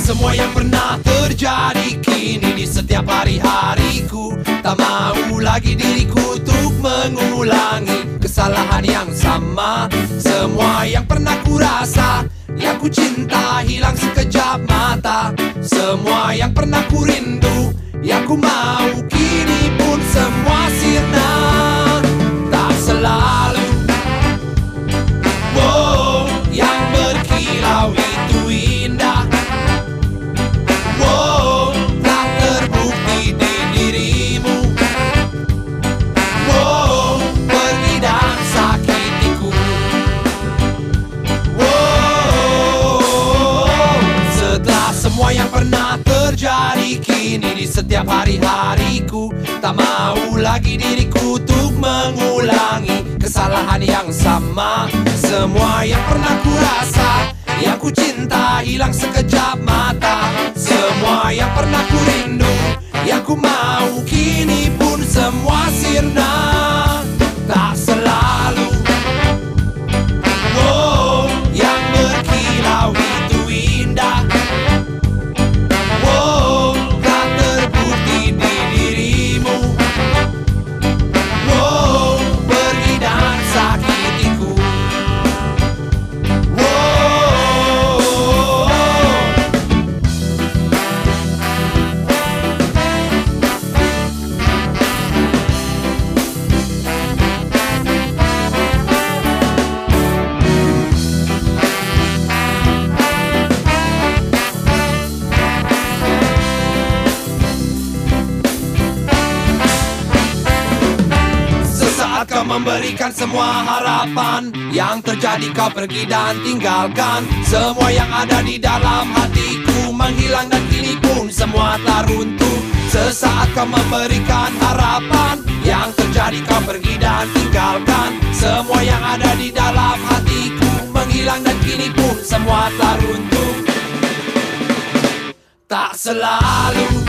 semua yang pernah terjadi kini di setiap hari-hariku. Tak mau lagi diriku untuk mengulangi kesalahan yang sama. Semua yang pernah ku rasa, yang ku cinta hilang sekejap mata. Semua yang pernah ku rindu, yang ku mau kini pun semua sirna. Tak selalu yang berkilau itu indah. Tak terbukti di dirimu. Pergi dan sakitiku. Setelah semua yang pernah terjadi kini di setiap hari-hariku, tak mau lagi diriku untuk mengulangi kesalahan yang sama. Semua yang pernah ku rasa, yang ku cinta hilang sekejap mata. Semua yang pernah ku rindu, yang ku mau kini pun semua sirna. Tak selalu yang berkilau itu indah. Tak terbukti di dirimu. Pergi dan sakitiku. Kau memberikan semua harapan, yang terjadi kau pergi dan tinggalkan. Semua yang ada di dalam hatiku menghilang dan kini pun semua telah runtuh. Sesaat kau memberikan harapan, yang terjadi kau pergi dan tinggalkan. Semua yang ada di dalam hatiku menghilang dan kini pun semua telah runtuh. Tak selalu